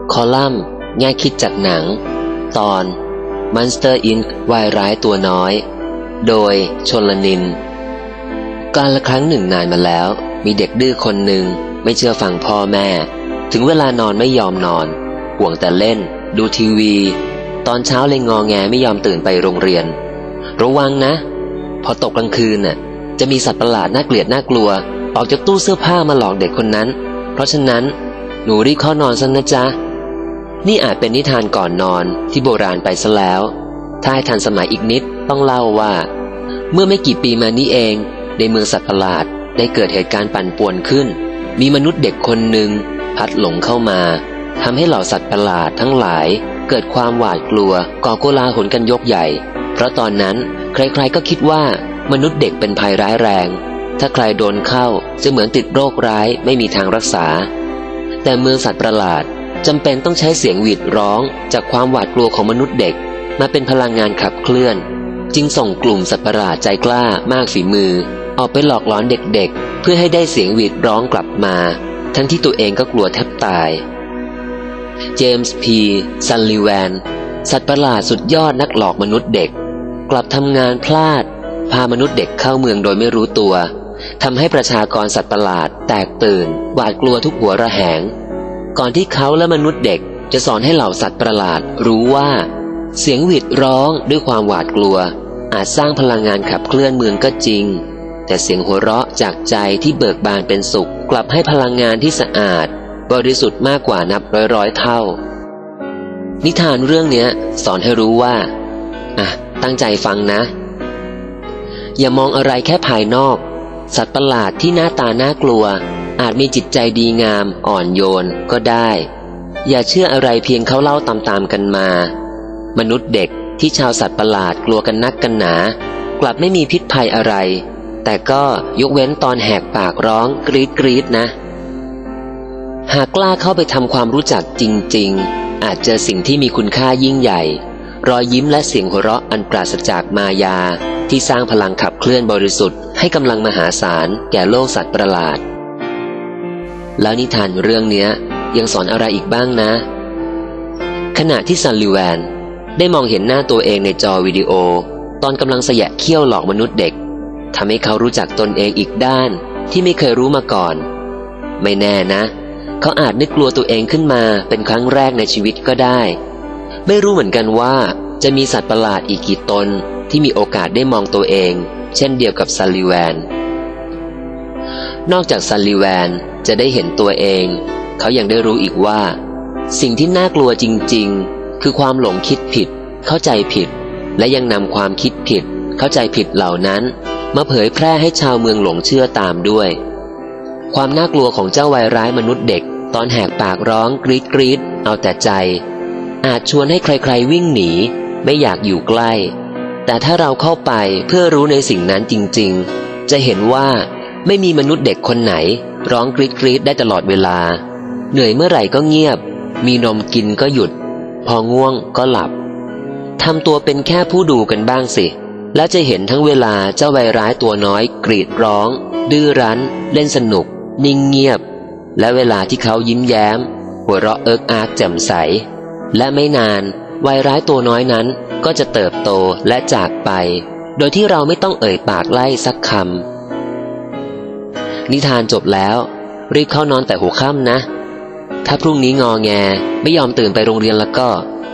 คอลัมน์แง่คิดจากหนังตอน Monster Inc. วายร้ายตัวน้อยโดยชลนินกาลครั้งหนึ่งนานมาแล้วมีเด็กดื้อคนหนึ่งไม่เชื่อฟังพ่อแม่ถึงเวลานอนไม่ยอมนอนห่วงแต่เล่นดูทีวีตอนเช้าเลยงอแงไม่ยอมตื่นไปโรงเรียนระวังนะพอตกกลางคืนน่ะจะมีสัตว์ประหลาดน่าเกลียดน่ากลัวออกจากตู้เสื้อผ้ามาหลอกเด็กคนนั้นเพราะฉะนั้นหนูรีบเข้านอนซะนะจ๊ะนี่อาจเป็นนิทานก่อนนอนที่โบราณไปซะแล้วถ้าให้ทันสมัยอีกนิดต้องเล่าว่าเมื่อไม่กี่ปีมานี้เองในเมืองสัตว์ประหลาดได้เกิดเหตุการณ์ปั่นป่วนขึ้นมีมนุษย์เด็กคนหนึ่งพัดหลงเข้ามาทำให้เหล่าสัตว์ประหลาดทั้งหลายเกิดความหวาดกลัวก่อโกลาหลกันยกใหญ่เพราะตอนนั้นใครๆก็คิดว่ามนุษย์เด็กเป็นภัยร้ายแรงถ้าใครโดนเข้าจะเหมือนติดโรคร้ายไม่มีทางรักษาแต่เมืองสัตว์ประหลาดจำเป็นต้องใช้เสียงหวีดร้องจากความหวาดกลัวของมนุษย์เด็กมาเป็นพลังงานขับเคลื่อนจึงส่งกลุ่มสัตว์ประหลาดใจกล้ามากฝีมือออกไปหลอกหลอนเด็กๆเพื่อให้ได้เสียงหวีดร้องกลับมาทั้งที่ตัวเองก็กลัวแทบตายเจมส์พีซัลลิแวนสัตว์ประหลาดสุดยอดนักหลอกมนุษย์เด็กกลับทำงานพลาดพามนุษย์เด็กเข้าเมืองโดยไม่รู้ตัวทำให้ประชากรสัตว์ประหลาดแตกตื่นหวาดกลัวทุกหัวระแหงก่อนที่เขาและมนุษย์เด็กจะสอนให้เหล่าสัตว์ประหลาดรู้ว่าเสียงหวีดร้องด้วยความหวาดกลัวอาจสร้างพลังงานขับเคลื่อนเมืองก็จริงแต่เสียงหัวเราะจากใจที่เบิกบานเป็นสุขกลับให้พลังงานที่สะอาดบริสุทธิ์มากกว่านับร้อยเท่านิทานเรื่องนี้สอนให้รู้ว่าตั้งใจฟังนะอย่ามองอะไรแค่ภายนอกสัตว์ประหลาดที่หน้าตาน่ากลัวอาจมีจิตใจดีงามอ่อนโยนก็ได้อย่าเชื่ออะไรเพียงเขาเล่าตามๆกันมามนุษย์เด็กที่ชาวสัตว์ประหลาดกลัวกันนักกันหนากลับไม่มีพิษภัยอะไรแต่ก็ยกเว้นตอนแหกปากร้องกรี๊ดกรี๊ดนะหากกล้าเข้าไปทำความรู้จักจริงๆอาจเจอสิ่งที่มีคุณค่ายิ่งใหญ่รอยยิ้มและเสียงหัวเราะอันปราศจากมายาที่สร้างพลังขับเคลื่อนบริสุทธิ์ให้กำลังมหาศาลแก่โลกสัตว์ประหลาดแล้วนิทานเรื่องนี้ยังสอนอะไรอีกบ้างนะขณะที่ซัลลิแวนได้มองเห็นหน้าตัวเองในจอวิดีโอตอนกำลังแสยะเขี้ยวหลอกมนุษย์เด็กทำให้เขารู้จักตนเองอีกด้านที่ไม่เคยรู้มาก่อนไม่แน่นะเขาอาจนึกกลัวตัวเองขึ้นมาเป็นครั้งแรกในชีวิตก็ได้ไม่รู้เหมือนกันว่าจะมีสัตว์ประหลาดอีกกี่ตนที่มีโอกาสได้มองตัวเองเช่นเดียวกับซัลลิแวนนอกจากซัลลิแวนจะได้เห็นตัวเองเขายังได้รู้อีกว่าสิ่งที่น่ากลัวจริงๆคือความหลงคิดผิดเข้าใจผิดและยังนำความคิดผิดเข้าใจผิดเหล่านั้นมาเผยแพร่ให้ชาวเมืองหลงเชื่อตามด้วยความน่ากลัวของเจ้าวายร้ายมนุษย์เด็กตอนแหกปากร้องกรี๊ดกรี๊ดเอาแต่ใจอาจชวนให้ใครๆวิ่งหนีไม่อยากอยู่ใกล้แต่ถ้าเราเข้าไปเพื่อรู้ในสิ่งนั้นจริงๆจะเห็นว่าไม่มีมนุษย์เด็กคนไหนร้องกรี๊ดกรี๊ดได้ตลอดเวลาเหนื่อยเมื่อไหร่ก็เงียบมีนมกินก็หยุดพอง่วงก็หลับทำตัวเป็นแค่ผู้ดูกันบ้างสิแล้วจะเห็นทั้งเวลาเจ้าวายร้ายตัวน้อยกรีดร้องดื้อรั้นเล่นสนุกนิ่งเงียบและเวลาที่เขายิ้มแย้มหัวเราะเอิกอาร์กแจ่มใสและไม่นานวายร้ายตัวน้อยนั้นก็จะเติบโตและจากไปโดยที่เราไม่ต้องเอ่ยปากไล่สักคำนิทานจบแล้วรีบเข้านอนแต่หัวค่ำนะถ้าพรุ่งนี้งอแงไม่ยอมตื่นไปโรงเรียนแล้วก็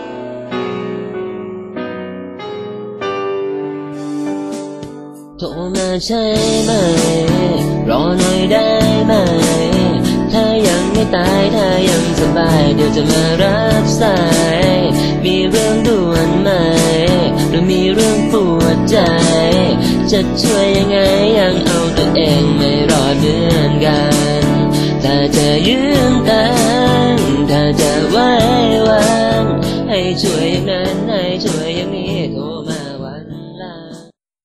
โทรมาใช่ไหมรอหน่อยได้ไหมถ้ายังไม่ตายถ้ายังสบายเดี๋ยวจะมารับสายมีเรื่องด่วนไหมหรือมีเรื่องปวดใจจะช่วยยังไงยังเอาตัวเองไม่รอดเหมือนกันถ้าจะยืนกันถ้าจะไว้วันให้ช่วยอย่างนั้นให้